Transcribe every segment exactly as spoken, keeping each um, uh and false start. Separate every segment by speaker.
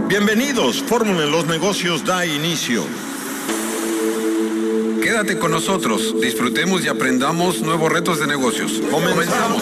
Speaker 1: Bienvenidos, Fórmula en los Negocios da inicio.
Speaker 2: Quédate con nosotros, disfrutemos y aprendamos nuevos retos de negocios. Comenzamos.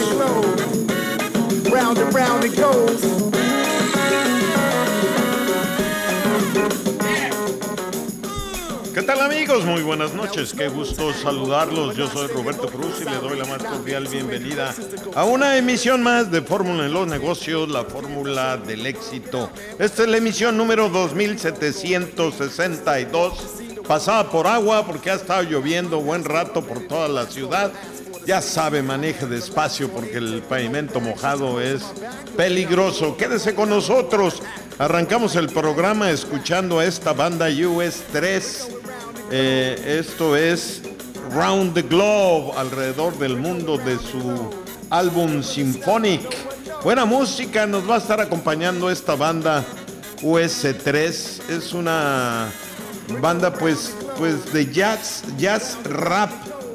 Speaker 3: ¿Qué tal, amigos? Muy buenas noches, qué gusto saludarlos. Yo soy Roberto Cruz y le doy la más cordial bienvenida a una emisión más de Fórmula en los Negocios, la fórmula del éxito. Esta es la emisión número dos mil setecientos sesenta y dos, pasada por agua porque ha estado lloviendo buen rato por toda la ciudad. Ya sabe, maneje despacio porque el pavimento mojado es peligroso. Quédese con nosotros. Arrancamos el programa escuchando a esta banda U S tres. Eh, esto es Round the Globe, alrededor del mundo, de su álbum Symphonic. Buena música, nos va a estar acompañando esta banda U S tres. Es una banda pues, pues de jazz, jazz rap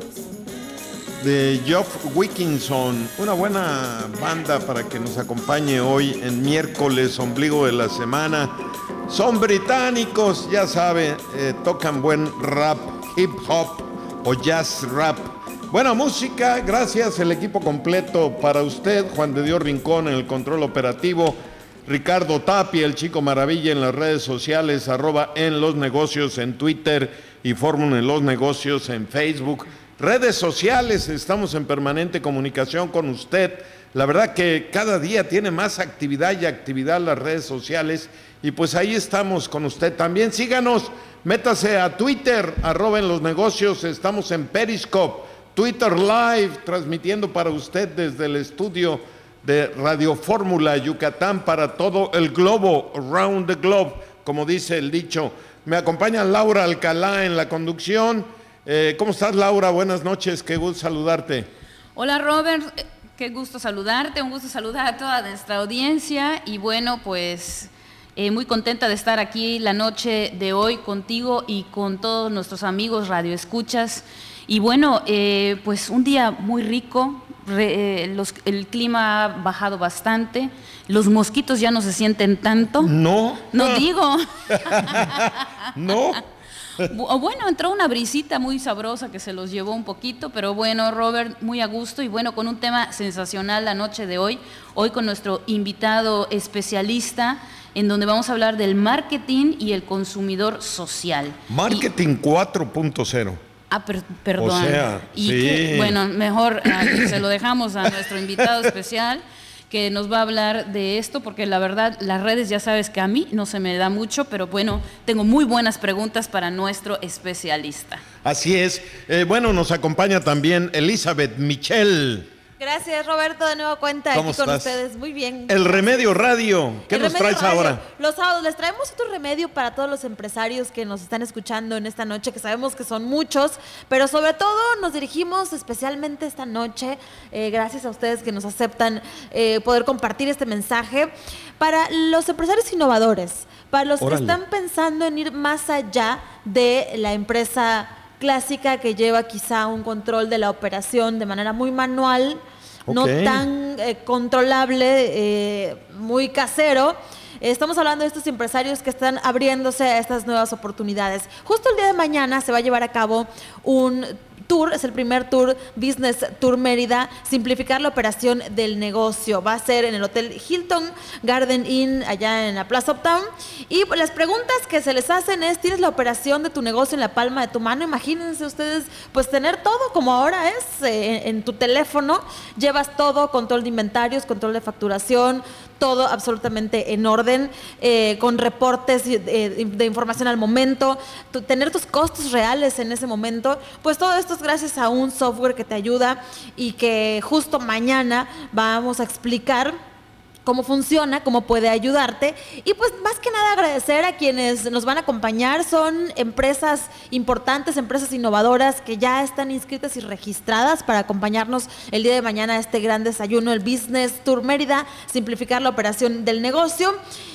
Speaker 3: de Geoff Wilkinson. Una buena banda para que nos acompañe hoy en miércoles, ombligo de la semana. Son británicos, ya sabe, eh, tocan buen rap, hip hop o jazz rap. Buena música, gracias, el equipo completo para usted. Juan de Dios Rincón en el control operativo, Ricardo Tapia, el Chico Maravilla en las redes sociales, arroba en los negocios en Twitter y Fórmula en los Negocios en Facebook. Redes sociales, estamos en permanente comunicación con usted. La verdad que cada día tiene más actividad y actividad las redes sociales y pues ahí estamos con usted también. Síganos, métase a Twitter, arroba en los negocios, estamos en Periscope, Twitter Live, transmitiendo para usted desde el estudio de Radio Fórmula Yucatán para todo el globo, around the globe, como dice el dicho. Me acompaña Laura Alcalá en la conducción. Eh, ¿Cómo estás, Laura? Buenas noches, qué gusto saludarte.
Speaker 4: Hola, Robert, qué gusto saludarte, un gusto saludar a toda nuestra audiencia y bueno, pues eh, muy contenta de estar aquí la noche de hoy contigo y con todos nuestros amigos radioescuchas. Y bueno, eh, pues un día muy rico, re, eh, los, el clima ha bajado bastante, los mosquitos ya no se sienten tanto.
Speaker 3: No.
Speaker 4: No digo.
Speaker 3: No.
Speaker 4: Bueno, entró una brisita muy sabrosa que se los llevó un poquito, pero bueno, Robert, muy a gusto y bueno, con un tema sensacional la noche de hoy, hoy con nuestro invitado especialista, en donde vamos a hablar del marketing y el consumidor social.
Speaker 3: Marketing y, cuatro punto cero.
Speaker 4: Ah, per, perdón.
Speaker 3: O sea,
Speaker 4: y
Speaker 3: sí.
Speaker 4: que, bueno, mejor uh, se lo dejamos a nuestro invitado especial, que nos va a hablar de esto, porque la verdad, las redes ya sabes que a mí no se me da mucho, pero bueno, tengo muy buenas preguntas para nuestro especialista.
Speaker 3: Así es. Eh, bueno, nos acompaña también Elizabeth Michel.
Speaker 5: Gracias, Roberto, de nuevo cuenta aquí
Speaker 3: ¿Cómo
Speaker 5: con
Speaker 3: estás?
Speaker 5: ustedes. Muy bien.
Speaker 3: El Remedio Radio. ¿Qué
Speaker 5: El
Speaker 3: nos
Speaker 5: Remedio
Speaker 3: traes
Speaker 5: Radio.
Speaker 3: ahora?
Speaker 5: Los sábados les traemos otro remedio para todos los empresarios que nos están escuchando en esta noche, que sabemos que son muchos, pero sobre todo nos dirigimos especialmente esta noche, eh, gracias a ustedes que nos aceptan eh, poder compartir este mensaje, para los empresarios innovadores, para los
Speaker 3: Órale.
Speaker 5: que están pensando en ir más allá de la empresa clásica que lleva quizá un control de la operación de manera muy manual, okay. no tan eh, controlable, eh, muy casero. Estamos hablando de estos empresarios que están abriéndose a estas nuevas oportunidades. Justo el día de mañana se va a llevar a cabo un tour, es el primer tour, Business Tour Mérida, simplificar la operación del negocio. Va a ser en el Hotel Hilton Garden Inn, allá en la Plaza Uptown. Y pues, las preguntas que se les hacen es, ¿tienes la operación de tu negocio en la palma de tu mano? Imagínense ustedes, pues tener todo como ahora es eh, en, en tu teléfono. Llevas todo, control de inventarios, control de facturación, todo absolutamente en orden, eh, con reportes de, de información al momento, tu, tener tus costos reales en ese momento. Pues todo esto es gracias a un software que te ayuda y que justo mañana vamos a explicar cómo funciona, cómo puede ayudarte. Y pues más que nada agradecer a quienes nos van a acompañar. Son empresas importantes, empresas innovadoras que ya están inscritas y registradas para acompañarnos el día de mañana a este gran desayuno, el Business Tour Mérida, simplificar la operación del negocio.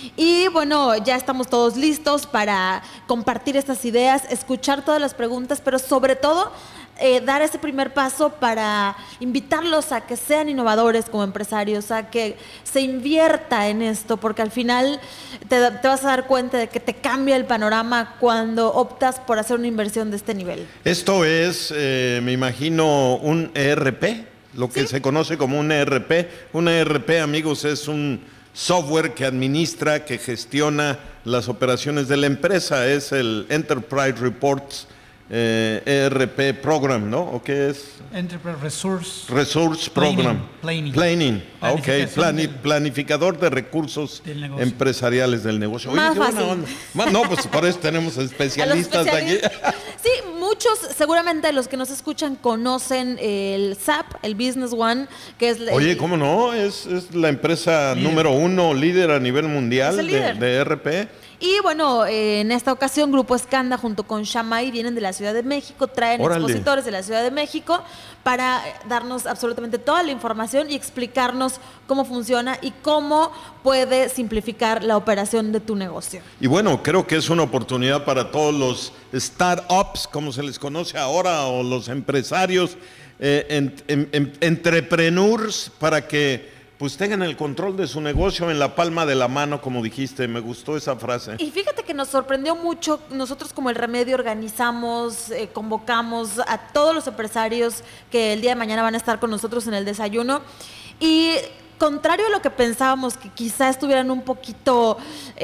Speaker 5: Y bueno, ya estamos todos listos para compartir estas ideas, escuchar todas las preguntas, pero sobre todo eh, dar ese primer paso para invitarlos a que sean innovadores como empresarios, a que se invierta en esto, porque al final te, te vas a dar cuenta de que te cambia el panorama cuando optas por hacer una inversión de este nivel.
Speaker 3: Esto es, eh, me imagino, un E R P, lo que ¿Sí? se conoce como un E R P. Un E R P, amigos, es un software que administra, que gestiona las operaciones de la empresa. Es el Enterprise Reports eh, E R P Program, ¿no? ¿O qué es?
Speaker 6: Enterprise Resource
Speaker 3: Resource Program.
Speaker 6: Planning.
Speaker 3: Planning. Ah, ok. Plani planificador de recursos del empresariales del negocio. Oye,
Speaker 5: Más
Speaker 3: qué
Speaker 5: fácil.
Speaker 3: buena onda. No, pues por eso tenemos especialistas,
Speaker 5: especialistas
Speaker 3: aquí.
Speaker 5: Sí, muchos, seguramente los que nos escuchan conocen el S A P, el Business One, que es...
Speaker 3: Oye, ¿cómo no? Es, es la empresa líder. número uno, líder a nivel mundial de, de E R P.
Speaker 5: Y bueno, eh, en esta ocasión Grupo Escanda junto con Shamay vienen de la Ciudad de México, traen Órale. expositores de la Ciudad de México para darnos absolutamente toda la información y explicarnos cómo funciona y cómo puede simplificar la operación de tu negocio.
Speaker 3: Y bueno, creo que es una oportunidad para todos los startups, como se les conoce ahora, o los empresarios, eh, en, en, en, entrepreneurs, para que pues tengan el control de su negocio en la palma de la mano, como dijiste. Me gustó esa frase.
Speaker 5: Y fíjate que nos sorprendió mucho. Nosotros como El Remedio organizamos, eh, convocamos a todos los empresarios que el día de mañana van a estar con nosotros en el desayuno. Y contrario a lo que pensábamos, que quizá estuvieran un poquito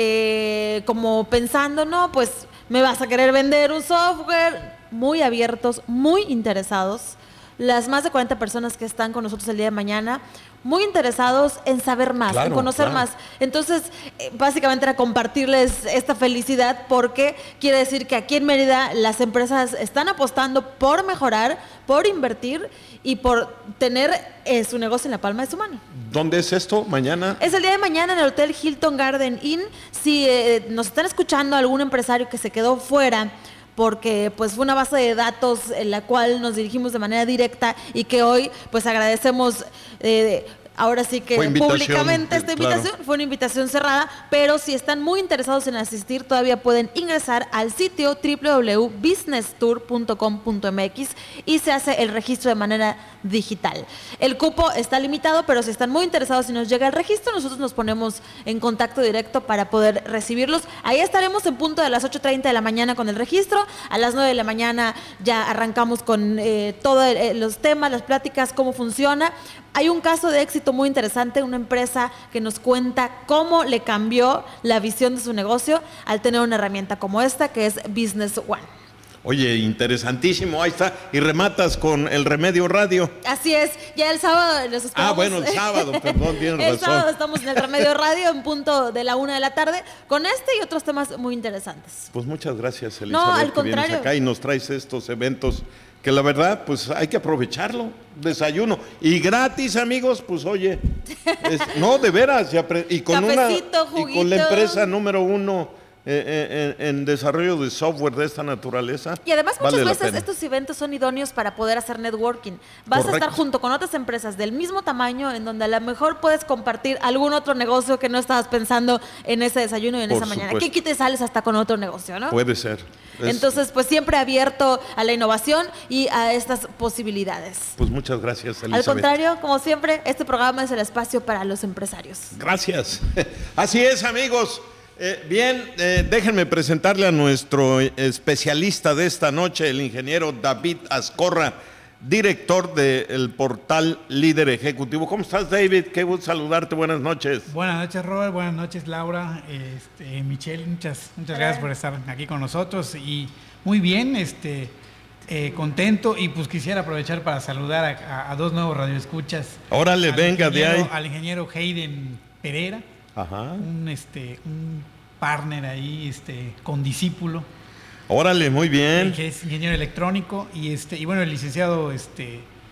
Speaker 5: eh, como pensando, no, pues me vas a querer vender un software, muy abiertos, muy interesados. Las más de cuarenta personas que están con nosotros el día de mañana, muy interesados en saber más, claro, en conocer claro. más. Entonces, eh, básicamente era compartirles esta felicidad, porque quiere decir que aquí en Mérida las empresas están apostando por mejorar, por invertir y por tener eh, su negocio en la palma de su mano.
Speaker 3: ¿Dónde es esto? ¿Mañana?
Speaker 5: Es el día de mañana en el Hotel Hilton Garden Inn. Si eh, nos están escuchando algún empresario que se quedó fuera, porque pues fue una base de datos en la cual nos dirigimos de manera directa y que hoy pues agradecemos eh, ahora sí que públicamente esta invitación, claro. Fue una invitación cerrada, pero si están muy interesados en asistir, todavía pueden ingresar al sitio doble u doble u doble u punto business tour punto com punto m x y se hace el registro de manera digital. El cupo está limitado, pero si están muy interesados y nos llega el registro, nosotros nos ponemos en contacto directo para poder recibirlos. Ahí estaremos en punto de las ocho treinta de la mañana con el registro. A las nueve de la mañana ya arrancamos con eh, todos eh, los temas, las pláticas, cómo funciona. Hay un caso de éxito muy interesante, una empresa que nos cuenta cómo le cambió la visión de su negocio al tener una herramienta como esta, que es Business One.
Speaker 3: Oye, interesantísimo, ahí está. Y rematas con El Remedio Radio.
Speaker 5: Así es, ya el sábado los esperamos.
Speaker 3: Ah, bueno, el sábado, perdón, tienes razón.
Speaker 5: El sábado estamos en El Remedio Radio en punto de la una de la tarde con este y otros temas muy interesantes.
Speaker 3: Pues muchas gracias, Elizabeth,
Speaker 5: no, al
Speaker 3: que
Speaker 5: contrario.
Speaker 3: vienes acá y nos traes estos eventos que la verdad, pues hay que aprovecharlo. Desayuno. Y gratis, amigos, pues oye, es, no, de veras, y, y, con
Speaker 5: Cafecito,
Speaker 3: una, y con la empresa número uno eh, en, en desarrollo de software de esta naturaleza.
Speaker 5: Y además muchas
Speaker 3: vale
Speaker 5: veces estos eventos son idóneos para poder hacer networking. Vas Correcto. a estar junto con otras empresas del mismo tamaño, en donde a lo mejor puedes compartir algún otro negocio que no estabas pensando en ese desayuno y en Por esa supuesto. mañana. ¿Qué quites sales hasta con otro negocio, no?
Speaker 3: Puede ser. Es...
Speaker 5: Entonces, pues siempre abierto a la innovación y a estas posibilidades.
Speaker 3: Pues muchas gracias, Elizabeth.
Speaker 5: Al contrario, como siempre, este programa es el espacio para los empresarios.
Speaker 3: Gracias. Así es, amigos. Eh, bien, eh, déjenme presentarle a nuestro especialista de esta noche, el ingeniero David Azcorra, director del portal Líder Ejecutivo. ¿Cómo estás, David? Qué gusto saludarte. Buenas noches.
Speaker 6: Buenas noches, Robert. Buenas noches, Laura. Este, Michelle, muchas, muchas gracias por estar aquí con nosotros. Y muy bien, este, eh, contento. Y pues quisiera aprovechar para saludar a, a, a dos nuevos radioescuchas.
Speaker 3: Órale, venga de ahí.
Speaker 6: Al ingeniero Hayden Pereira. Ajá. Un, este, un partner ahí, este, condiscípulo.
Speaker 3: Órale, muy bien.
Speaker 6: Que es ingeniero electrónico y este y bueno, el licenciado este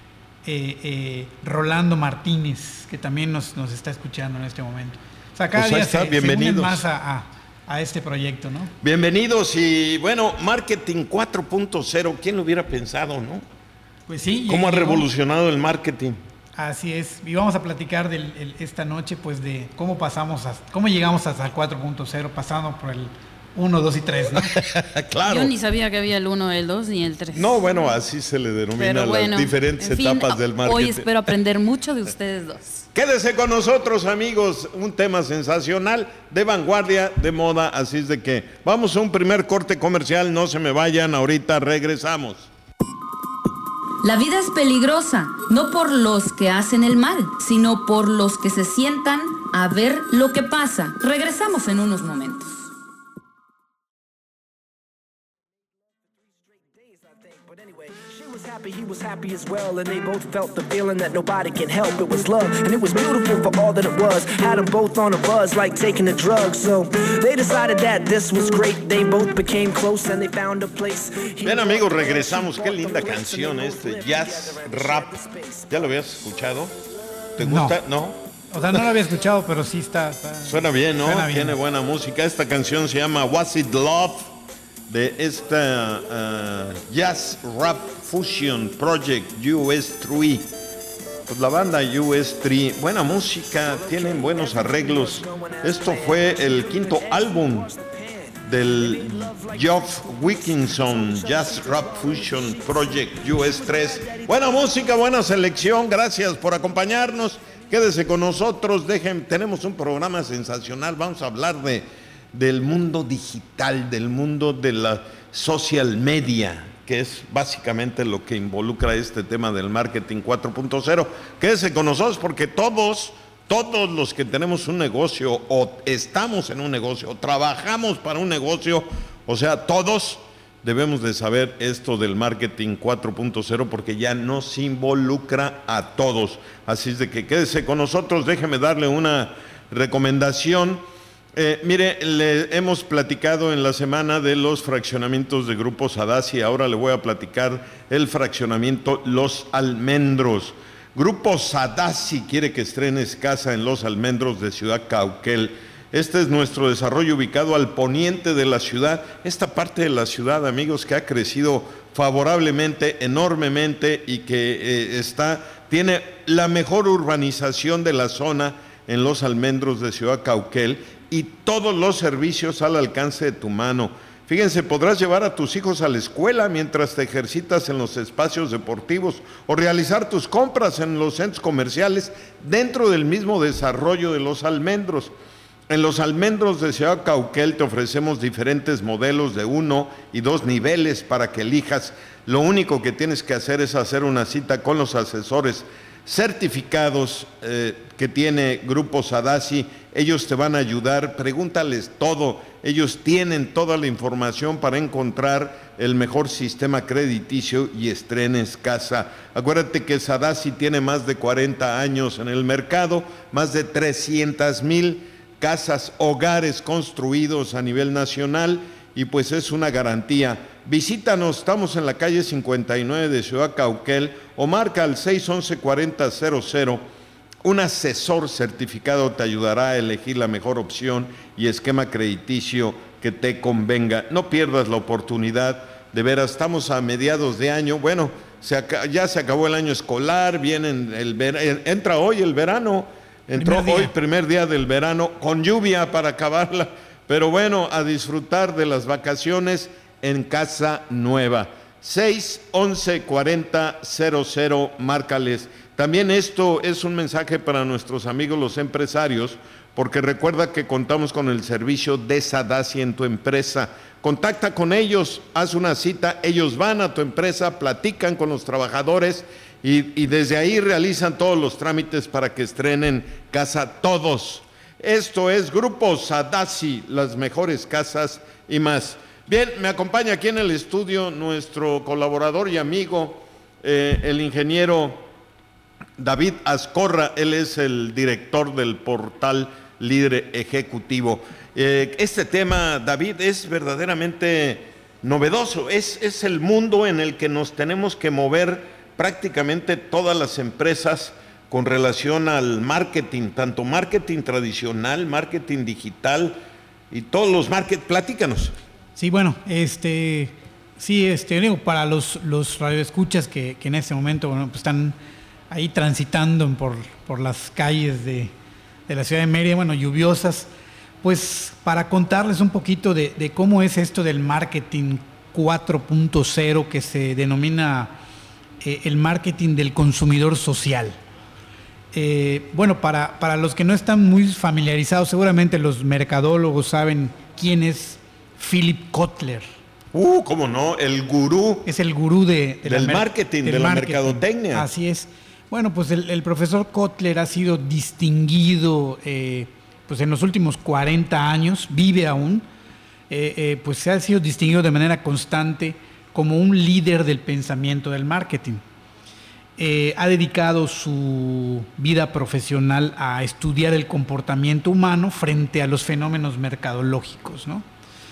Speaker 6: eh, eh, Rolando Martínez, que también nos, nos está escuchando en este momento. O sea, cada pues día está, se, se unen más a, a, a este proyecto, ¿no?
Speaker 3: Bienvenidos. Y bueno, marketing cuatro punto cero, ¿quién lo hubiera pensado, no?
Speaker 6: Pues sí.
Speaker 3: ¿Cómo ha revolucionado el marketing?
Speaker 6: Así es, y vamos a platicar del, el, esta noche pues de cómo pasamos, a, cómo llegamos hasta el cuatro punto cero, pasando por el uno, dos y tres, ¿no?
Speaker 3: Claro.
Speaker 4: Yo ni sabía que había el uno, el dos ni el tres.
Speaker 3: No, bueno, así se le denomina bueno, las diferentes en fin, etapas del marketing.
Speaker 4: Hoy espero aprender mucho de ustedes dos.
Speaker 3: Quédese con nosotros, amigos, un tema sensacional, de vanguardia, de moda, así es de que vamos a un primer corte comercial, no se me vayan, ahorita regresamos.
Speaker 7: La vida es peligrosa, no por los que hacen el mal, sino por los que se sientan a ver lo que pasa. Regresamos en unos momentos.
Speaker 8: He was happy as well, and they both felt the feeling that nobody can help. It was love, and it was beautiful for all that it was. Had them both on a buzz like taking a drug, so they decided that this was great. They both became close and they found a place.
Speaker 3: Bien, amigos, regresamos. Qué linda canción este jazz rap. ¿Ya lo habías escuchado? ¿Te gusta? ¿No?
Speaker 6: ¿No? O sea, no lo había escuchado, pero sí está... está
Speaker 3: Suena bien, ¿no?
Speaker 6: Suena bien.
Speaker 3: Tiene buena música. Esta canción se llama Was It Love, de esta uh, Jazz Rap Fusion Project U S tres. Pues la banda U S tres, buena música, tienen buenos arreglos. Esto fue el quinto álbum del Geoff Wilkinson Jazz Rap Fusion Project U S tres. Buena música, buena selección, gracias por acompañarnos. Quédese con nosotros, dejen, tenemos un programa sensacional, vamos a hablar de del mundo digital, del mundo de la social media, que es básicamente lo que involucra este tema del marketing cuatro punto cero. Quédese con nosotros porque todos, todos los que tenemos un negocio o estamos en un negocio o trabajamos para un negocio, o sea, todos debemos de saber esto del marketing cuatro punto cero porque ya nos involucra a todos. Así es de que quédese con nosotros, déjeme darle una recomendación. Eh, mire, le hemos platicado en la semana de los fraccionamientos de Grupo Sadassi, ahora le voy a platicar el fraccionamiento Los Almendros. Grupo Sadassi quiere que estrenes casa en Los Almendros de Ciudad Cauquel. Este es nuestro desarrollo ubicado al poniente de la ciudad. Esta parte de la ciudad, amigos, que ha crecido favorablemente, enormemente y que eh, está, tiene la mejor urbanización de la zona en Los Almendros de Ciudad Cauquel y todos los servicios al alcance de tu mano. Fíjense, podrás llevar a tus hijos a la escuela mientras te ejercitas en los espacios deportivos o realizar tus compras en los centros comerciales dentro del mismo desarrollo de Los Almendros. En Los Almendros de Ciudad Cauquel te ofrecemos diferentes modelos de uno y dos niveles para que elijas. Lo único que tienes que hacer es hacer una cita con los asesores certificados eh, que tiene Grupo Sadassi. Ellos te van a ayudar, pregúntales todo, ellos tienen toda la información para encontrar el mejor sistema crediticio y estrenes casa. Acuérdate que Sadassi tiene más de cuarenta años en el mercado, más de trescientas mil casas, hogares construidos a nivel nacional y pues es una garantía. Visítanos, estamos en la calle cincuenta y nueve de Ciudad Cauquel o marca al seis once cuarenta cero cero. Un asesor certificado te ayudará a elegir la mejor opción y esquema crediticio que te convenga. No pierdas la oportunidad, de veras, estamos a mediados de año, bueno, se acá, ya se acabó el año escolar, viene el ver, entra hoy el verano, entró primer hoy, primer día del verano, con lluvia para acabarla, pero bueno, a disfrutar de las vacaciones en casa nueva. seis once cuarenta cero cero, márcales. También esto es un mensaje para nuestros amigos los empresarios, porque recuerda que contamos con el servicio de Sadassi en tu empresa. Contacta con ellos, haz una cita, ellos van a tu empresa, platican con los trabajadores y, y desde ahí realizan todos los trámites para que estrenen casa todos. Esto es Grupo Sadassi, las mejores casas y más. Bien, me acompaña aquí en el estudio nuestro colaborador y amigo, eh, el ingeniero David Azcorra. Él es el director del portal Líder Ejecutivo. Eh, este tema, David, es verdaderamente novedoso, es, es el mundo en el que nos tenemos que mover prácticamente todas las empresas con relación al marketing, tanto marketing tradicional, marketing digital y todos los market. Platícanos.
Speaker 6: Sí, bueno, este, sí, este, digo, para los, los radioescuchas que, que en este momento, bueno, pues están ahí transitando por, por las calles de, de la ciudad de Mérida, bueno, lluviosas, pues para contarles un poquito de, de cómo es esto del marketing cuatro punto cero que se denomina eh, el marketing del consumidor social. Eh, bueno, para, para los que no están muy familiarizados, seguramente los mercadólogos saben quién es Philip Kotler.
Speaker 3: Uh, cómo no, el gurú.
Speaker 6: Es el gurú de, de
Speaker 3: del
Speaker 6: la
Speaker 3: marketing,
Speaker 6: del
Speaker 3: de la
Speaker 6: marketing.
Speaker 3: mercadotecnia.
Speaker 6: Así es. Bueno, pues el, el profesor Kotler ha sido distinguido eh, pues en los últimos cuarenta años, vive aún, eh, eh, pues se ha sido distinguido de manera constante como un líder del pensamiento del marketing. Eh, ha dedicado su vida profesional a estudiar el comportamiento humano frente a los fenómenos mercadológicos, ¿no?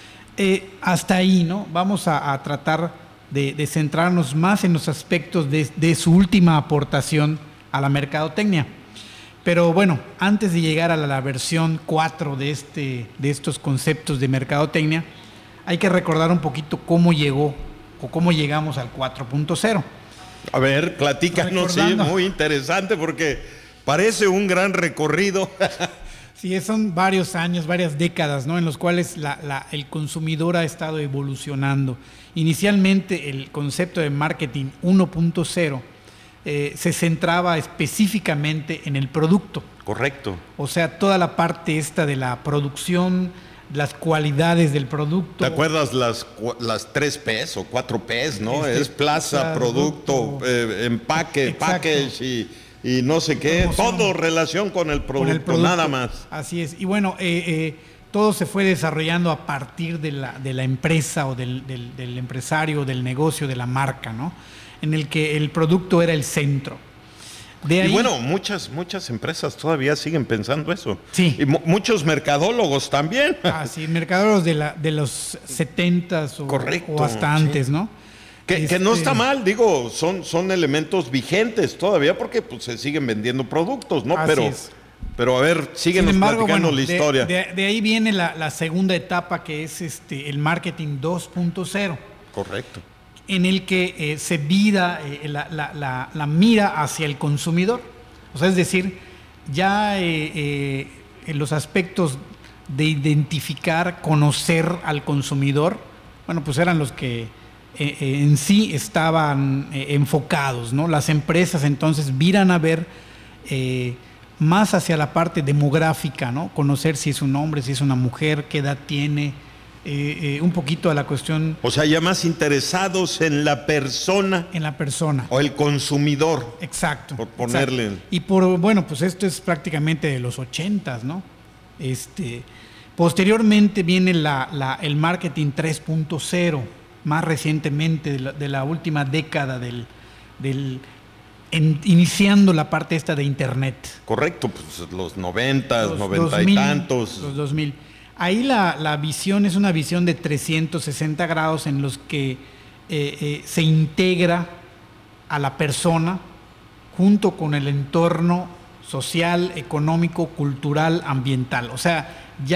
Speaker 6: Eh, hasta ahí, ¿no? Vamos a, a tratar de, de centrarnos más en los aspectos de, de su última aportación a la mercadotecnia. Pero bueno, antes de llegar a la, la versión cuatro de, este, de estos conceptos de mercadotecnia, hay que recordar un poquito cómo llegó o cómo llegamos al cuatro punto cero.
Speaker 3: A ver, platícanos, sí, muy interesante porque parece un gran recorrido.
Speaker 6: Sí, son varios años, varias décadas, ¿no? En los cuales la, la, el consumidor ha estado evolucionando. Inicialmente el concepto de marketing uno punto cero eh, se centraba específicamente en el producto.
Speaker 3: Correcto.
Speaker 6: O sea, toda la parte esta de la producción, las cualidades del producto.
Speaker 3: ¿Te acuerdas las, las tres P's o cuatro P's, no? Este, es plaza, producto, producto eh, empaque, exacto. package y... y no sé qué, promoción. Todo relación con el producto, con el producto, nada más.
Speaker 6: Así es. Y bueno, eh, eh, todo se fue desarrollando a partir de la, de la empresa o del, del, del empresario, del negocio, de la marca, ¿no? En el que el producto era el centro. De ahí,
Speaker 3: y bueno, muchas, muchas empresas todavía siguen pensando eso.
Speaker 6: Sí.
Speaker 3: Y muchos mercadólogos también.
Speaker 6: Ah, sí, mercadólogos de, la, de los setentas o,
Speaker 3: Correcto,
Speaker 6: o hasta antes, sí. ¿no?
Speaker 3: Que, este... que no está mal, digo, son, son elementos vigentes todavía porque pues, se siguen vendiendo productos, ¿no?
Speaker 6: Así
Speaker 3: pero,
Speaker 6: es.
Speaker 3: pero a ver, síguenos Sin embargo, platicando bueno, la
Speaker 6: de,
Speaker 3: historia.
Speaker 6: De, de ahí viene la, la segunda etapa que es este, el marketing dos punto cero.
Speaker 3: Correcto.
Speaker 6: En el que eh, se vira eh, la, la, la, la mira hacia el consumidor. O sea, es decir, ya eh, eh, en los aspectos de identificar, conocer al consumidor, bueno, pues eran los que Eh, eh, en sí estaban eh, enfocados, ¿no? Las empresas entonces viran a ver eh, más hacia la parte demográfica, ¿no? Conocer si es un hombre, si es una mujer, qué edad tiene, eh, eh, un poquito a la cuestión.
Speaker 3: O sea, ya más interesados en la persona.
Speaker 6: En la persona.
Speaker 3: O el consumidor.
Speaker 6: Exacto.
Speaker 3: Por ponerle.
Speaker 6: Exacto. Y por, bueno, pues esto es prácticamente de los ochentas, ¿no? Este, posteriormente viene la, la, el marketing tres punto cero. Más recientemente, de la, de la última década, del, del en, iniciando la parte esta de Internet.
Speaker 3: Correcto, pues los noventas, noventa y tantos.
Speaker 6: Los dos mil. Ahí la, la visión es una visión de trescientos sesenta grados en los que eh, eh, se integra a la persona junto con el entorno social, económico, cultural, ambiental. O sea,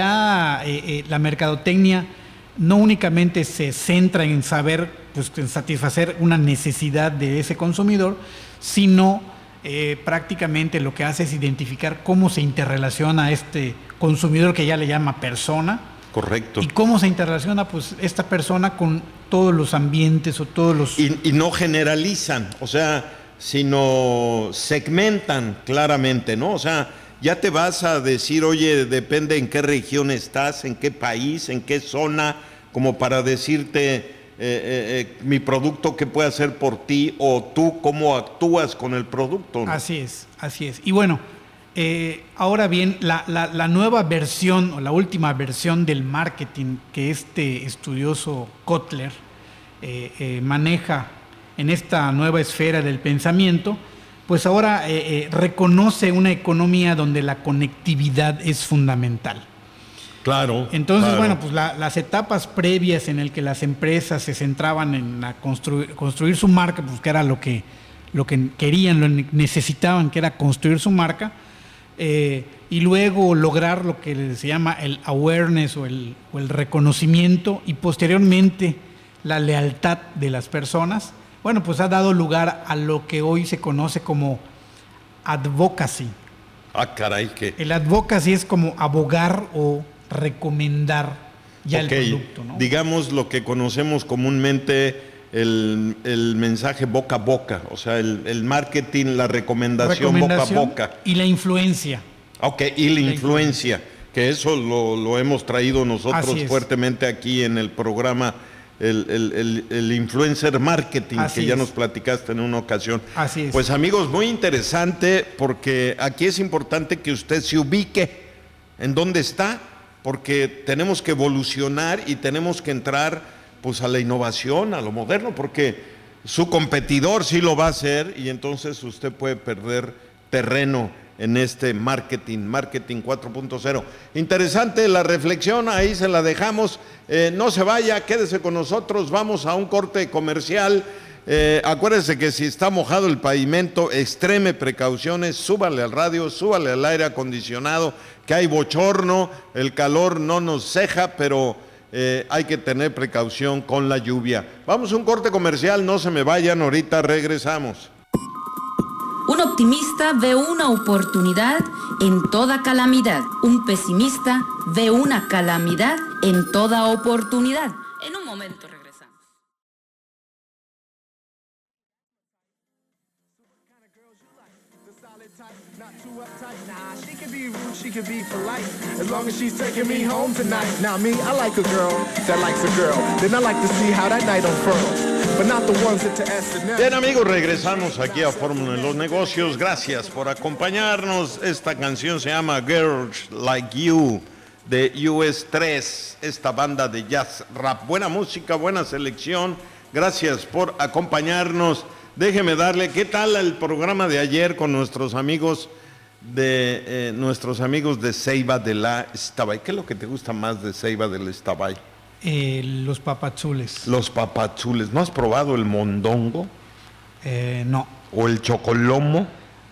Speaker 6: ya eh, eh, la mercadotecnia no únicamente se centra en saber, pues en satisfacer una necesidad de ese consumidor, sino eh, prácticamente lo que hace es identificar cómo se interrelaciona este consumidor que ya le llama persona.
Speaker 3: Correcto.
Speaker 6: Y cómo se interrelaciona pues esta persona con todos los ambientes o todos los...
Speaker 3: Y, y no generalizan, o sea, sino segmentan claramente, ¿no? O sea, ya te vas a decir, oye, depende en qué región estás, en qué país, en qué zona, como para decirte eh, eh, eh, mi producto qué puede hacer por ti o tú cómo actúas con el producto, ¿no?
Speaker 6: Así es, así es. Y bueno, eh, ahora bien, la, la, la nueva versión o la última versión del marketing que este estudioso Kotler eh, eh, maneja en esta nueva esfera del pensamiento, pues ahora eh, eh, reconoce una economía donde la conectividad es fundamental.
Speaker 3: Claro.
Speaker 6: Entonces,
Speaker 3: claro.
Speaker 6: bueno, pues la, las etapas previas en el que las empresas se centraban en la construir, construir su marca, pues que era lo que, lo que querían, lo necesitaban, que era construir su marca, eh, y luego lograr lo que se llama el awareness o el, o el reconocimiento y posteriormente la lealtad de las personas. Bueno, pues ha dado lugar a lo que hoy se conoce como advocacy.
Speaker 3: Ah, caray, ¿qué?
Speaker 6: El advocacy es como abogar o recomendar ya okay. el producto, ¿no?
Speaker 3: Digamos lo que conocemos comúnmente el, el mensaje boca a boca, o sea, el, el marketing, la recomendación, recomendación boca a boca.
Speaker 6: Y la influencia.
Speaker 3: Ok, y la, la influencia, influencia, que eso lo, lo hemos traído nosotros fuertemente aquí en el programa, el, el, el, el influencer marketing, Así que ya es. nos platicaste en una ocasión.
Speaker 6: Así es.
Speaker 3: Pues amigos, muy interesante, porque aquí es importante que usted se ubique en dónde está, porque tenemos que evolucionar y tenemos que entrar pues a la innovación, a lo moderno, porque su competidor sí lo va a hacer y entonces usted puede perder terreno en este marketing, marketing cuatro punto cero. Interesante la reflexión, ahí se la dejamos. Eh, no se vaya, quédese con nosotros, vamos a un corte comercial. Eh, acuérdese que si está mojado el pavimento, extreme precauciones, súbale al radio, súbale al aire acondicionado, que hay bochorno, el calor no nos ceja, pero eh, hay que tener precaución con la lluvia. Vamos a un corte comercial, no se me vayan, ahorita regresamos.
Speaker 7: Un optimista ve una oportunidad en toda calamidad. Un pesimista ve una calamidad en toda oportunidad. En un momento regresamos.
Speaker 8: She could be polite as long as she's taking me home tonight. Now me, I like a girl that likes a girl. Then I like to see how that night unfurls. But not the ones that to S and M.
Speaker 3: Bien amigos, regresamos aquí a Fórmula en los Negocios. Gracias por acompañarnos. Esta canción se llama Girls Like You de U S tres, esta banda de jazz rap. Buena música, buena selección. Gracias por acompañarnos. Déjeme darle, ¿qué tal el programa de ayer con nuestros amigos de eh, nuestros amigos de Ceiba de la Estabay? ¿Qué es lo que te gusta más de Ceiba de la Estabay?
Speaker 6: Eh, los papazules.
Speaker 3: Los papazules. ¿No has probado el mondongo?
Speaker 6: Eh, no.
Speaker 3: ¿O el chocolomo?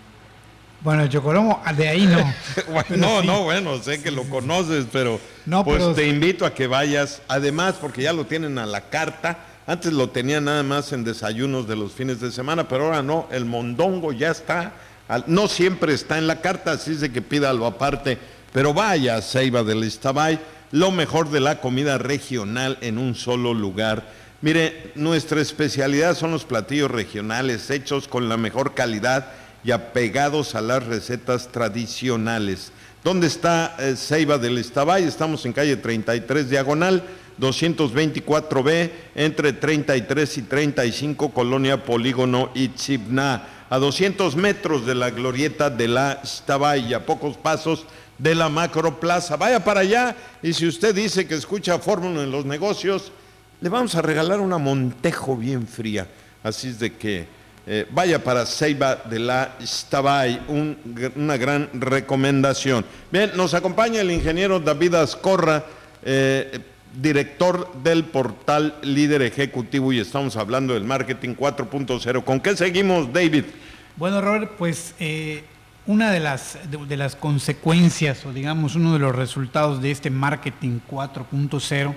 Speaker 6: Bueno, el chocolomo, de ahí no.
Speaker 3: bueno, no, sí. no, bueno, sé que lo conoces, pero
Speaker 6: no,
Speaker 3: pues
Speaker 6: pero...
Speaker 3: te invito a que vayas. Además, porque ya lo tienen a la carta. Antes lo tenían nada más en desayunos de los fines de semana, pero ahora no, el mondongo ya está. No siempre está en la carta, así es de que pídalo aparte, pero vaya a Ceiba del Estabay, lo mejor de la comida regional en un solo lugar. Mire, nuestra especialidad son los platillos regionales, hechos con la mejor calidad y apegados a las recetas tradicionales. ¿Dónde está eh, Ceiba del Estabay? Estamos en calle treinta y tres diagonal, doscientos veinticuatro B, entre treinta y tres y treinta y cinco, Colonia Polígono Itzibná. A doscientos metros de la glorieta de la Estabay, a pocos pasos de la Macroplaza. Vaya para allá y si usted dice que escucha Fórmula en los Negocios, le vamos a regalar una Montejo bien fría. Así es de que eh, vaya para Ceiba de la Estabay, un, una gran recomendación. Bien, nos acompaña el ingeniero David Azcorra, eh, director del portal Líder Ejecutivo, y estamos hablando del marketing cuatro punto cero. ¿Con qué seguimos, David?
Speaker 6: Bueno, Robert, pues eh, una de las, de, de las consecuencias, o digamos uno de los resultados de este marketing cuatro punto cero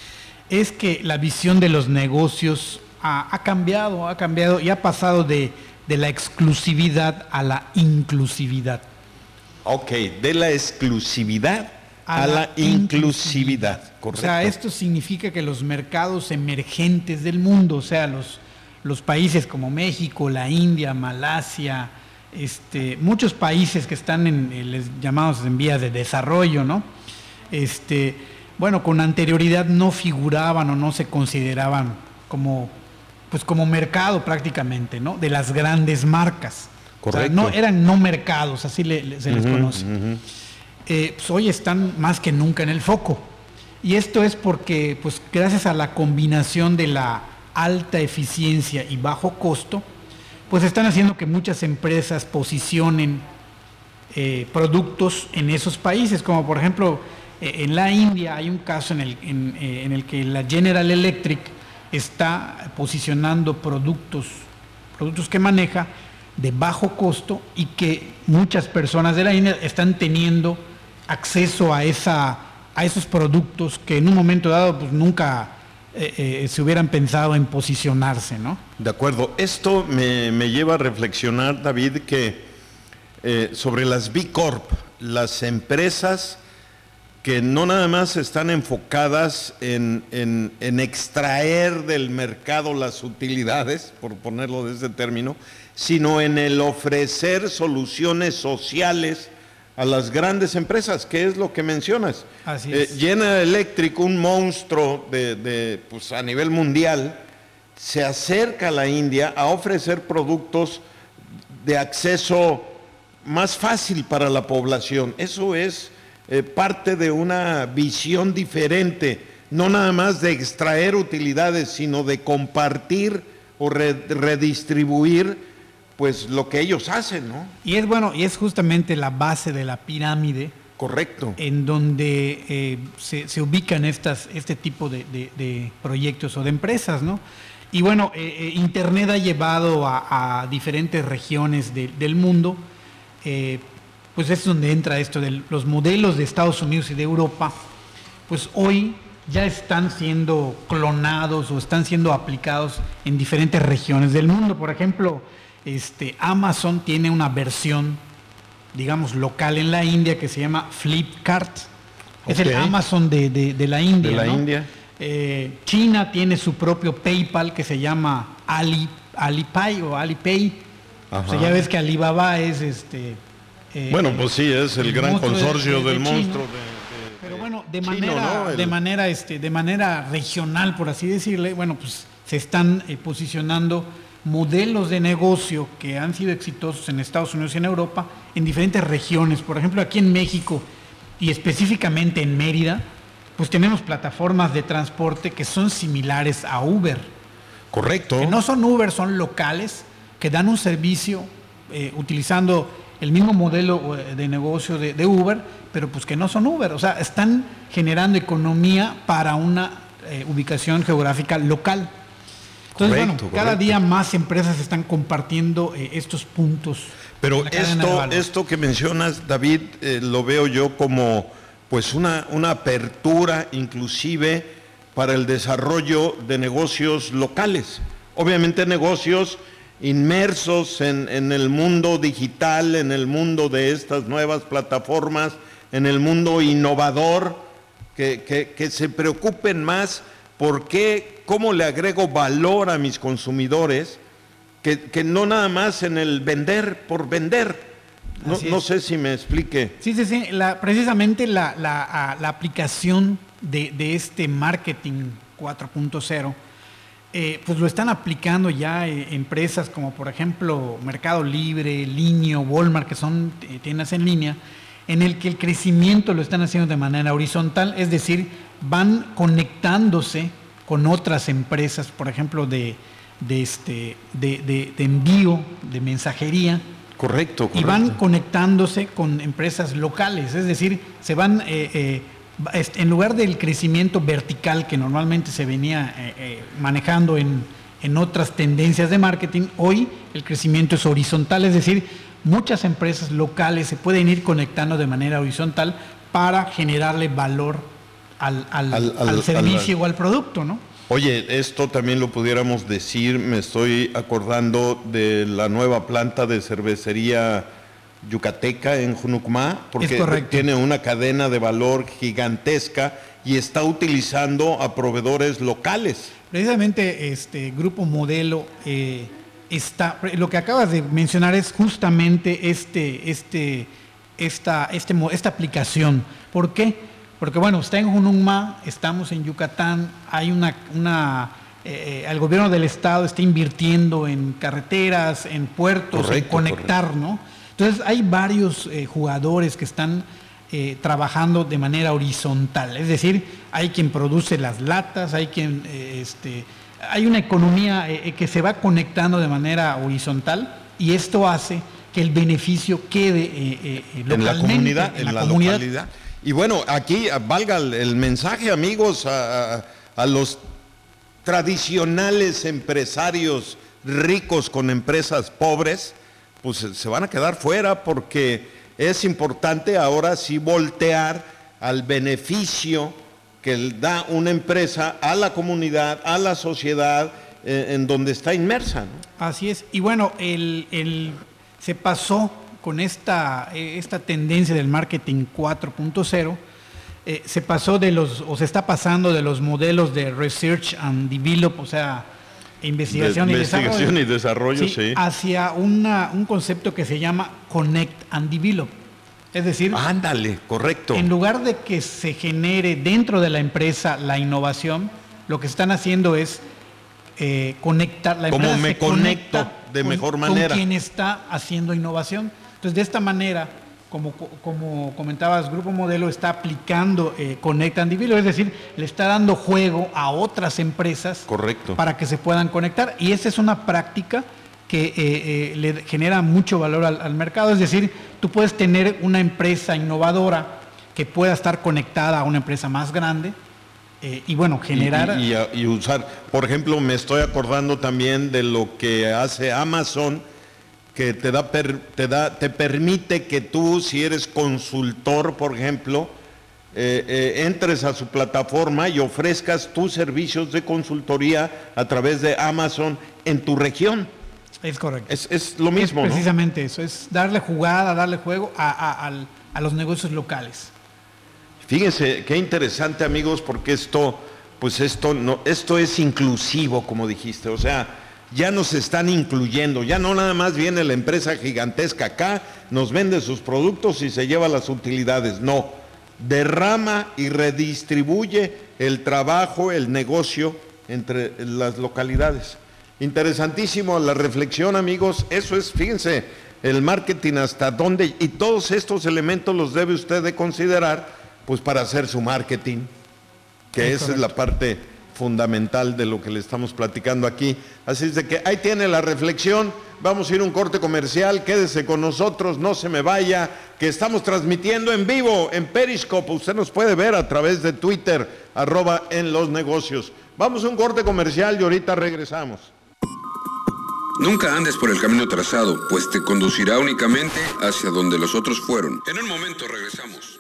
Speaker 6: es que la visión de los negocios ha, ha cambiado, ha cambiado y ha pasado de, de la exclusividad a la inclusividad.
Speaker 3: Ok, de la exclusividad a, a la, la inclusividad, correcto.
Speaker 6: O sea, esto significa que los mercados emergentes del mundo, o sea, los, los países como México, la India, Malasia, este, muchos países que están en, en les llamados en vías de desarrollo, ¿no? Este, bueno, con anterioridad no figuraban o no se consideraban como, pues como mercado prácticamente, ¿no? De las grandes marcas.
Speaker 3: Correcto.
Speaker 6: O sea, no, eran no mercados, así le, le, se les uh-huh, conoce. Uh-huh. Eh, pues hoy están más que nunca en el foco. Y esto es porque, pues gracias a la combinación de la alta eficiencia y bajo costo, pues están haciendo que muchas empresas posicionen eh, productos en esos países, como por ejemplo, eh, en la India hay un caso en el, en, eh, en el que la General Electric está posicionando productos, productos que maneja de bajo costo y que muchas personas de la India están teniendo acceso a, esa, a esos productos que en un momento dado pues nunca eh, eh, se hubieran pensado en posicionarse, ¿no?
Speaker 3: De acuerdo. Esto me, me lleva a reflexionar, David, que eh, sobre las B Corp, las empresas que que no nada más están enfocadas en, en, en extraer del mercado las utilidades, por ponerlo de ese término, sino en el ofrecer soluciones sociales a las grandes empresas, que es lo que mencionas.
Speaker 6: Así es.
Speaker 3: Eh, General Electric, un monstruo de, de, pues, a nivel mundial, se acerca a la India a ofrecer productos de acceso más fácil para la población. Eso es eh, parte de una visión diferente, no nada más de extraer utilidades, sino de compartir o re- redistribuir pues lo que ellos hacen, ¿no?
Speaker 6: Y es bueno, y es justamente la base de la pirámide.
Speaker 3: Correcto.
Speaker 6: En donde eh, se, se ubican estas, este tipo de, de, de proyectos o de empresas, ¿no? Y bueno, eh, eh, Internet ha llevado a, a diferentes regiones de, del mundo, eh, pues es donde entra esto de los modelos de Estados Unidos y de Europa, pues hoy ya están siendo clonados o están siendo aplicados en diferentes regiones del mundo. Por ejemplo, Este, Amazon tiene una versión, digamos, local en la India que se llama Flipkart. Okay. Es el Amazon de, de, de la India.
Speaker 3: De la
Speaker 6: ¿no?
Speaker 3: India.
Speaker 6: Eh, China tiene su propio PayPal que se llama Ali, Alipay o Alipay. Ajá. O sea, ya ves que Alibaba es este.
Speaker 3: Eh, bueno, pues sí, es el, el gran consorcio de, de, del de monstruo. De, de,
Speaker 6: Pero bueno, de chino, manera, ¿no? el... de manera, este, de manera regional, por así decirle, bueno, pues se están eh, posicionando modelos de negocio que han sido exitosos en Estados Unidos y en Europa, en diferentes regiones. Por ejemplo, aquí en México y específicamente en Mérida, pues tenemos plataformas de transporte que son similares a Uber.
Speaker 3: Correcto.
Speaker 6: Que no son Uber, son locales, que dan un servicio eh, utilizando el mismo modelo de negocio de, de Uber, pero pues que no son Uber. O sea, están generando economía para una eh, ubicación geográfica local. Entonces, correcto, bueno, cada correcto. día más empresas están compartiendo eh, estos puntos.
Speaker 3: Pero esto, esto que mencionas, David, eh, lo veo yo como pues una, una apertura inclusive para el desarrollo de negocios locales. Obviamente negocios inmersos en, en el mundo digital, en el mundo de estas nuevas plataformas, en el mundo innovador, que, que, que se preocupen más por qué, cómo le agrego valor a mis consumidores, que, que no nada más en el vender por vender. No, no sé si me explique.
Speaker 6: Sí, sí, sí. La, precisamente la, la, la aplicación de, de este marketing cuatro punto cero, eh, pues lo están aplicando ya eh, empresas como por ejemplo Mercado Libre, Linio, Walmart, que son eh, tiendas en línea, en el que el crecimiento lo están haciendo de manera horizontal, es decir, van conectándose con otras empresas, por ejemplo, de, de, este, de, de, de envío, de mensajería.
Speaker 3: Correcto, correcto.
Speaker 6: Y van conectándose con empresas locales, es decir, se van, eh, eh, en lugar del crecimiento vertical que normalmente se venía eh, eh, manejando en, en otras tendencias de marketing, hoy el crecimiento es horizontal, es decir, muchas empresas locales se pueden ir conectando de manera horizontal para generarle valor al, al, al, al, al servicio al, o al producto, ¿no?
Speaker 3: Oye, esto también lo pudiéramos decir, me estoy acordando de la nueva planta de cervecería yucateca en Junucmá, porque tiene una cadena de valor gigantesca y está utilizando a proveedores locales.
Speaker 6: Precisamente este Grupo Modelo eh, está, lo que acabas de mencionar es justamente este, este, esta, este, esta aplicación. ¿Por qué? Porque bueno, está en Junucmá, estamos en Yucatán, hay una, una eh, el gobierno del estado está invirtiendo en carreteras, en puertos, correcto, en conectar, correcto. ¿no? Entonces hay varios eh, jugadores que están eh, trabajando de manera horizontal, es decir, hay quien produce las latas, hay quien, eh, este, hay una economía eh, que se va conectando de manera horizontal y esto hace que el beneficio quede eh, eh, localmente
Speaker 3: en la comunidad,
Speaker 6: en
Speaker 3: en
Speaker 6: la,
Speaker 3: la
Speaker 6: comunidad.
Speaker 3: localidad. Y bueno, aquí valga el mensaje, amigos, a, a, a los tradicionales empresarios ricos con empresas pobres, pues se van a quedar fuera porque es importante ahora sí voltear al beneficio que da una empresa a la comunidad, a la sociedad eh, en donde está inmersa, ¿no?
Speaker 6: Así es. Y bueno, el, el, se pasó con esta, esta tendencia del marketing cuatro punto cero, eh, se pasó de los, o se está pasando de los modelos de research and develop, o sea, investigación,
Speaker 3: de,
Speaker 6: y,
Speaker 3: investigación
Speaker 6: desarrollo,
Speaker 3: y desarrollo, sí,
Speaker 6: sí, hacia una, un concepto que se llama connect and develop. Es decir,
Speaker 3: ándale, correcto.
Speaker 6: En lugar de que se genere dentro de la empresa la innovación, lo que están haciendo es eh, conectar la empresa.
Speaker 3: Como me
Speaker 6: se
Speaker 3: conecto de
Speaker 6: con,
Speaker 3: mejor manera.
Speaker 6: Con quien está haciendo innovación. Entonces, de esta manera, como, como comentabas, Grupo Modelo está aplicando eh, Connect and Develop, es decir, le está dando juego a otras empresas.
Speaker 3: Correcto.
Speaker 6: Para que se puedan conectar. Y esa es una práctica que eh, eh, le genera mucho valor al, al mercado. Es decir, tú puedes tener una empresa innovadora que pueda estar conectada a una empresa más grande eh, y bueno, generar...
Speaker 3: Y, y, y usar, por ejemplo, me estoy acordando también de lo que hace Amazon, que te da, per, te da, te permite que tú, si eres consultor, por ejemplo, eh, eh, entres a su plataforma y ofrezcas tus servicios de consultoría a través de Amazon en tu región.
Speaker 6: Es correcto.
Speaker 3: Es, es lo mismo,
Speaker 6: es precisamente
Speaker 3: ¿no?
Speaker 6: eso, es darle jugada, darle juego a, a, a, a los negocios locales.
Speaker 3: Fíjense qué interesante, amigos, porque esto, pues esto no, esto es inclusivo, como dijiste, o sea, ya nos están incluyendo, ya no nada más viene la empresa gigantesca acá, nos vende sus productos y se lleva las utilidades, no, derrama y redistribuye el trabajo, el negocio entre las localidades. Interesantísimo la reflexión, amigos. Eso es, fíjense, el marketing hasta dónde, y todos estos elementos los debe usted de considerar, pues para hacer su marketing, que esa es la parte fundamental de lo que le estamos platicando aquí. Así es de que ahí tiene la reflexión. Vamos a ir a un corte comercial, quédese con nosotros, no se me vaya, que estamos transmitiendo en vivo en Periscope. Usted nos puede ver a través de Twitter, arroba en los negocios. Vamos a un corte comercial y ahorita regresamos.
Speaker 2: Nunca andes por el camino trazado, pues te conducirá únicamente hacia donde los otros fueron. En un momento regresamos.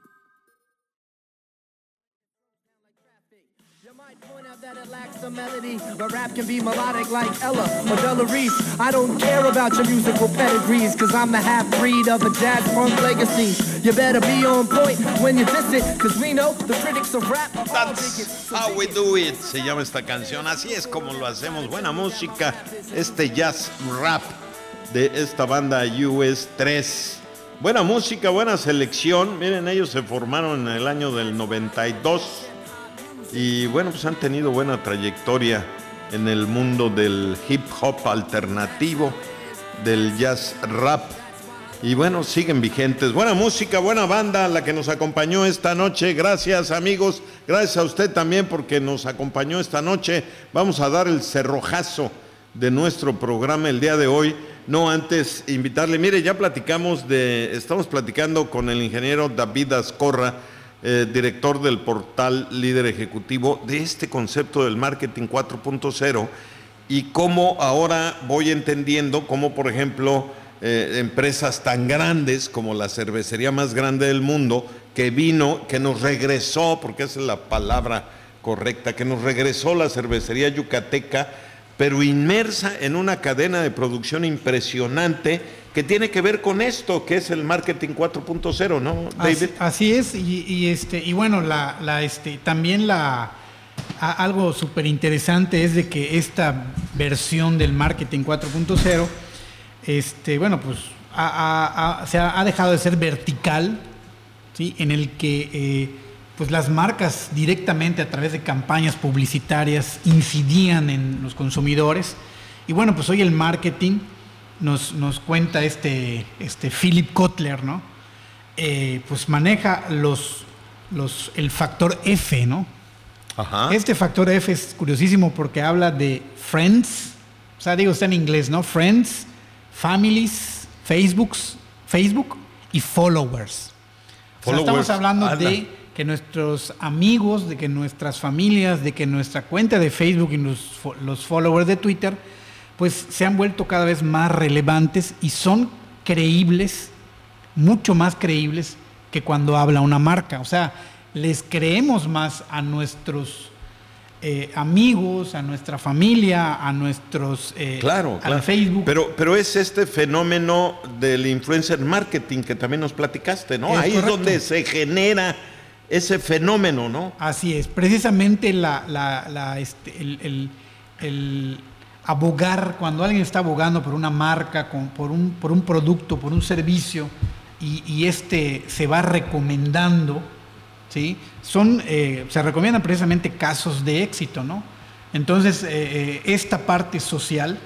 Speaker 8: The melody, but rap can be melodic like Ella or Della Reese. I don't care about your musical pedigrees, cause I'm the half-breed of a jazz funk legacy. You better be on point when you diss it, cause we know the critics of rap are all
Speaker 3: That's how we do it, se llama esta canción. Así es como lo hacemos, buena música, este jazz rap de esta banda U S tres. Buena música, buena selección. Miren, ellos se formaron en el año del noventa y dos. Y bueno, pues han tenido buena trayectoria en el mundo del hip hop alternativo, del jazz rap. Y bueno, siguen vigentes. Buena música, buena banda la que nos acompañó esta noche. Gracias, amigos. Gracias a usted también porque nos acompañó esta noche. Vamos a dar el cerrojazo de nuestro programa el día de hoy. No antes invitarle. Mire, ya platicamos de, estamos platicando con el ingeniero David Azcorra, Eh, director del portal Líder Ejecutivo, de este concepto del marketing cuatro punto cero y cómo ahora voy entendiendo cómo, por ejemplo, eh, empresas tan grandes como la cervecería más grande del mundo, que vino, que nos regresó, porque esa es la palabra correcta, que nos regresó la cervecería yucateca, pero inmersa en una cadena de producción impresionante que tiene que ver con esto, que es el marketing cuatro punto cero, ¿no, David?
Speaker 6: Así, así es, y, y este, y bueno, la, la, este, también la, a, algo súper interesante es de que esta versión del marketing cuatro punto cero, este, bueno, pues a, a, a, se ha, ha dejado de ser vertical, ¿sí? En el que eh, pues las marcas directamente a través de campañas publicitarias incidían en los consumidores, y bueno, pues hoy el marketing Nos, nos cuenta este, este Philip Kotler, ¿no? Eh, pues maneja los, los, el factor F, ¿no?
Speaker 3: Ajá.
Speaker 6: Este factor F es curiosísimo porque habla de friends, o sea, digo, está en inglés, ¿no? Friends, families, Facebooks, Facebook y followers. O sea, estamos hablando anda. de que nuestros amigos, de que nuestras familias, de que nuestra cuenta de Facebook y los, los followers de Twitter pues se han vuelto cada vez más relevantes y son creíbles, mucho más creíbles que cuando habla una marca. O sea, les creemos más a nuestros eh, amigos, a nuestra familia, a nuestros eh,
Speaker 3: claro, claro.
Speaker 6: al Facebook.
Speaker 3: Pero, pero es este fenómeno del influencer marketing que también nos platicaste, ¿no? Es Ahí correcto. Es donde se genera ese fenómeno, ¿no?
Speaker 6: Así es, precisamente la, la, la, este, el, el, el abogar, cuando alguien está abogando por una marca, con, por, un, por un producto, por un servicio, y, y este se va recomendando, ¿sí? Son, eh, se recomiendan precisamente casos de éxito, ¿no? Entonces, eh, eh, esta parte social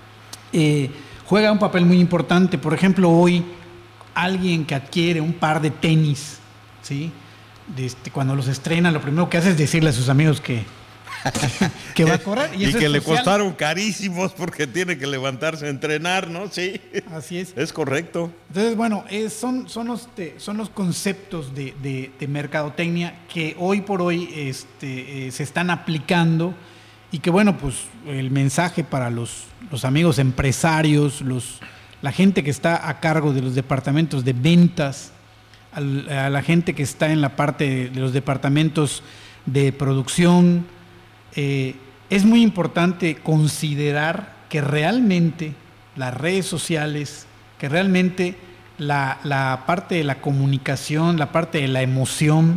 Speaker 6: eh, juega un papel muy importante. Por ejemplo, hoy, alguien que adquiere un par de tenis, ¿sí? Este, cuando los estrena, lo primero que hace es decirle a sus amigos que, que va a correr.
Speaker 3: Y, y que le costaron carísimos porque tiene que levantarse a entrenar, ¿no? Sí.
Speaker 6: Así es.
Speaker 3: Es correcto.
Speaker 6: Entonces, bueno, es, son, son, los, son los conceptos de, de, de mercadotecnia que hoy por hoy este, eh, se están aplicando y que, bueno, pues el mensaje para los, los amigos empresarios, los, la gente que está a cargo de los departamentos de ventas, a la gente que está en la parte de los departamentos de producción, eh, es muy importante considerar que realmente las redes sociales, que realmente la, la parte de la comunicación, la parte de la emoción,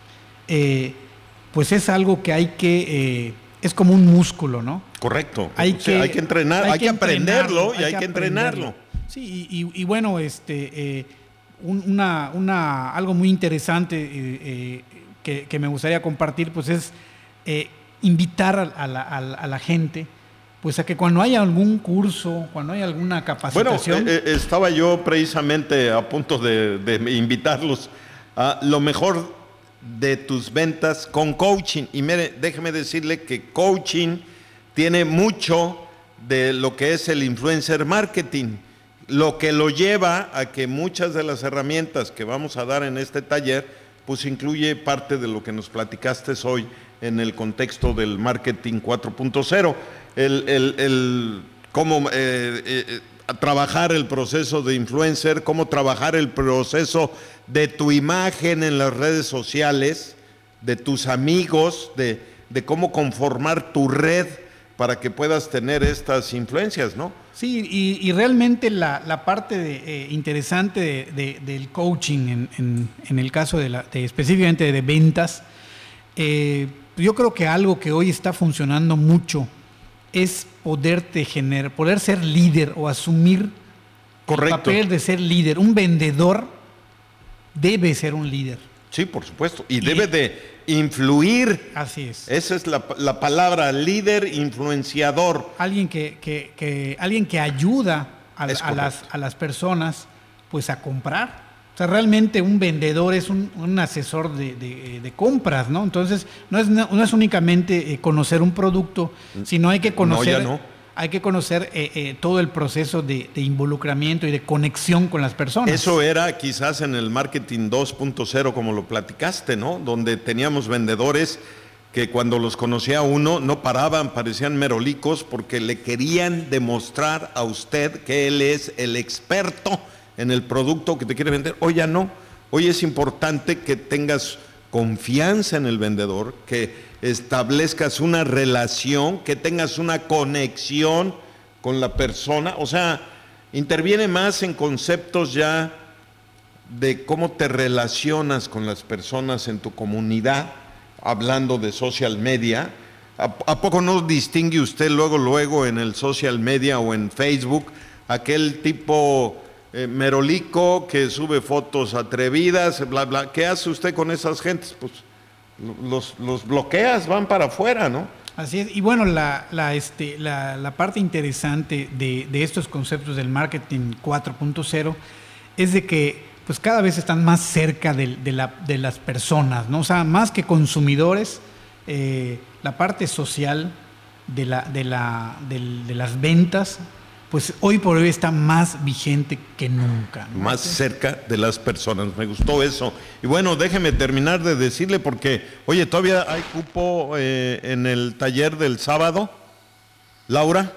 Speaker 6: eh, pues es algo que hay que, eh, es como un músculo, ¿no?
Speaker 3: Correcto. Hay, o sea, que, hay que entrenar, hay, hay que, que aprenderlo y hay, hay que entrenarlo.
Speaker 6: Sí, y, y, y bueno, este... Eh, Una, una, algo muy interesante eh, eh, que, que me gustaría compartir, pues es eh, invitar a, a, la, a la gente, pues a que cuando haya algún curso, cuando haya alguna capacitación...
Speaker 3: Bueno, eh, eh, estaba yo precisamente a punto de, de invitarlos a lo mejor de tus ventas con coaching. Y mire, déjeme decirle que coaching tiene mucho de lo que es el influencer marketing, lo que lo lleva a que muchas de las herramientas que vamos a dar en este taller, pues incluye parte de lo que nos platicaste hoy en el contexto del marketing cuatro punto cero, el, el, el cómo eh, eh, trabajar el proceso de influencer, cómo trabajar el proceso de tu imagen en las redes sociales, de tus amigos, de, de cómo conformar tu red para que puedas tener estas influencias, ¿no?
Speaker 6: Sí, y, y realmente la, la parte de, eh, interesante de, de, del coaching en, en, en el caso de, la, de específicamente de ventas, eh, yo creo que algo que hoy está funcionando mucho es poderte generar, poder ser líder o asumir Correcto. el papel de ser líder. Un vendedor debe ser un líder.
Speaker 3: Sí, por supuesto, y, y debe de influir.
Speaker 6: Así es.
Speaker 3: Esa es la, la palabra, líder influenciador.
Speaker 6: Alguien que, que, que, alguien que ayuda a, a, las, a las personas pues a comprar. O sea, realmente un vendedor es un, un asesor de, de, de compras, ¿no? Entonces, no es, no es únicamente conocer un producto, sino hay que conocer...
Speaker 3: No, ya no.
Speaker 6: Hay que conocer eh, eh, todo el proceso de, de involucramiento y de conexión con las personas.
Speaker 3: Eso era quizás en el marketing dos punto cero, como lo platicaste, ¿no? Donde teníamos vendedores que cuando los conocía uno no paraban, parecían merolicos porque le querían demostrar a usted que él es el experto en el producto que te quiere vender. Hoy ya no. Hoy es importante que tengas confianza en el vendedor, que establezcas una relación, que tengas una conexión con la persona. O sea, interviene más en conceptos ya de cómo te relacionas con las personas en tu comunidad, hablando de social media. ¿A, a poco no distingue usted luego, luego en el social media o en Facebook aquel tipo eh, merolico que sube fotos atrevidas, bla, bla? ¿Qué hace usted con esas gentes? Pues Los, los bloqueas, van para afuera, ¿no?
Speaker 6: Así es, y bueno, la, la, este, la, la parte interesante de, de estos conceptos del marketing cuatro punto cero es de que pues cada vez están más cerca de, de, la, de las personas, ¿no? O sea, más que consumidores, eh, la parte social de, la, de, la, de, de las ventas, pues hoy por hoy está más vigente que nunca, ¿no?
Speaker 3: Más cerca de las personas, me gustó eso. Y bueno, déjeme terminar de decirle porque, oye, ¿todavía hay cupo eh, en el taller del sábado? ¿Laura?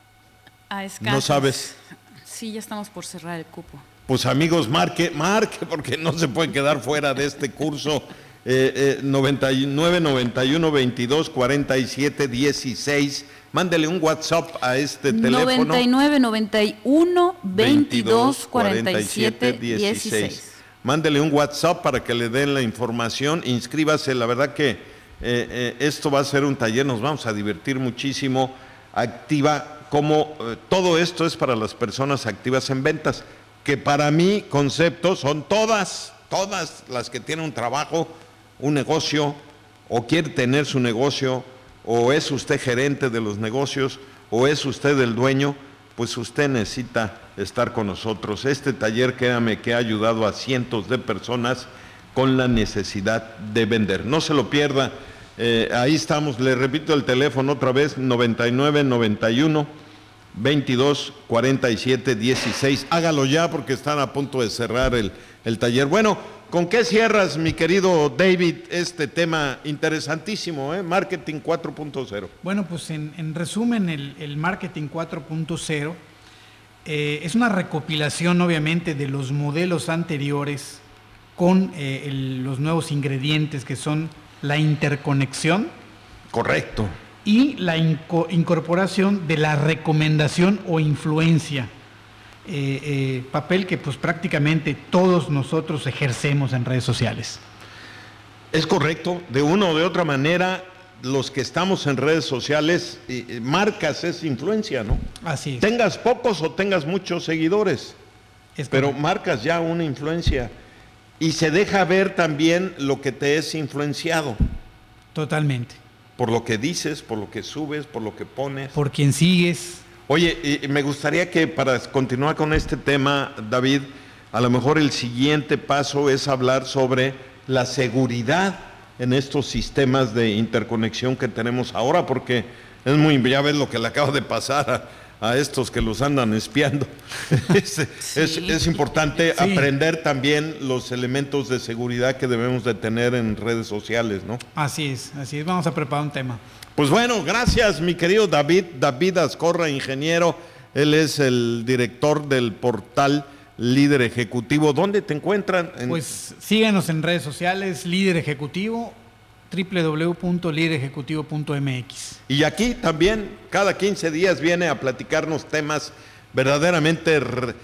Speaker 4: A escasos.
Speaker 3: ¿No sabes?
Speaker 4: Sí, ya estamos por cerrar el cupo.
Speaker 3: Pues amigos, marque, marque, porque no se puede quedar fuera de este curso. Eh, eh, noventa y nueve, noventa y uno, veintidós, cuarenta y siete, dieciséis. Mándele un WhatsApp a este teléfono.
Speaker 4: noventa y nueve, noventa y uno, veintidós, cuarenta y siete, dieciséis.
Speaker 3: mándele un WhatsApp para que le den la información, inscríbase, la verdad que eh, eh, esto va a ser un taller, nos vamos a divertir muchísimo. Activa, como eh, todo esto es para las personas activas en ventas, que para mi concepto son todas, todas las que tienen un trabajo, un negocio, o quiere tener su negocio, o es usted gerente de los negocios, o es usted el dueño, pues usted necesita estar con nosotros. Este taller, créame, que ha ayudado a cientos de personas con la necesidad de vender. No se lo pierda, eh, ahí estamos, le repito el teléfono otra vez, noventa y nueve, noventa y uno, veintidós, cuarenta y siete, dieciséis. Hágalo ya porque están a punto de cerrar el, el taller. Bueno, ¿con qué cierras, mi querido David, este tema interesantísimo, eh? Marketing cuatro punto cero?
Speaker 6: Bueno, pues en, en resumen, el, el Marketing cuatro punto cero eh, es una recopilación, obviamente, de los modelos anteriores con eh, el, los nuevos ingredientes que son la interconexión.
Speaker 3: Correcto.
Speaker 6: Y la inco- incorporación de la recomendación o influencia. Eh, eh, papel que pues prácticamente todos nosotros ejercemos en redes sociales.
Speaker 3: Es correcto, de una o de otra manera, los que estamos en redes sociales, eh, marcas es influencia, ¿no?
Speaker 6: Así es.
Speaker 3: Tengas pocos o tengas muchos seguidores, es pero marcas ya una influencia y se deja ver también lo que te es influenciado.
Speaker 6: Totalmente.
Speaker 3: Por lo que dices, por lo que subes, por lo que pones.
Speaker 6: Por quien sigues.
Speaker 3: Oye, y me gustaría que para continuar con este tema, David, a lo mejor el siguiente paso es hablar sobre la seguridad en estos sistemas de interconexión que tenemos ahora, porque es muy, ya ves lo que le acaba de pasar a, a estos que los andan espiando. es, sí. es, es importante sí. aprender también los elementos de seguridad que debemos de tener en redes sociales, ¿no?
Speaker 6: Así es, así es, vamos a preparar un tema.
Speaker 3: Pues bueno, gracias mi querido David, David Azcorra, ingeniero. Él es el director del portal Líder Ejecutivo. ¿Dónde te encuentran? En...
Speaker 6: Pues síguenos en redes sociales, Líder Ejecutivo, doble u doble u doble u punto líder ejecutivo punto m x.
Speaker 3: Y aquí también, cada quince días viene a platicarnos temas verdaderamente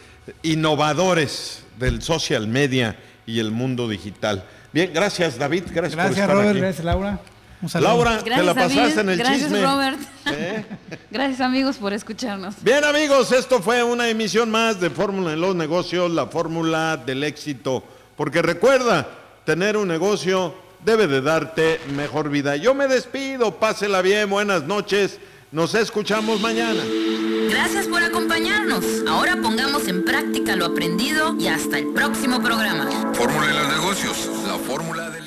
Speaker 3: innovadores del social media y el mundo digital. Bien, gracias David, gracias,
Speaker 6: gracias
Speaker 3: por estar
Speaker 6: Robert,
Speaker 3: aquí.
Speaker 6: Gracias Laura.
Speaker 3: Laura,
Speaker 4: gracias,
Speaker 3: te la pasaste
Speaker 4: David.
Speaker 3: en el
Speaker 4: gracias,
Speaker 3: chisme.
Speaker 4: Robert. ¿Eh? Gracias amigos por escucharnos.
Speaker 3: Bien amigos, esto fue una emisión más de Fórmula en los Negocios, la fórmula del éxito. Porque recuerda, tener un negocio debe de darte mejor vida. Yo me despido, pásela bien, buenas noches, nos escuchamos mañana.
Speaker 7: Gracias por acompañarnos. Ahora pongamos en práctica lo aprendido y hasta el próximo programa.
Speaker 2: Fórmula en los Negocios, la fórmula de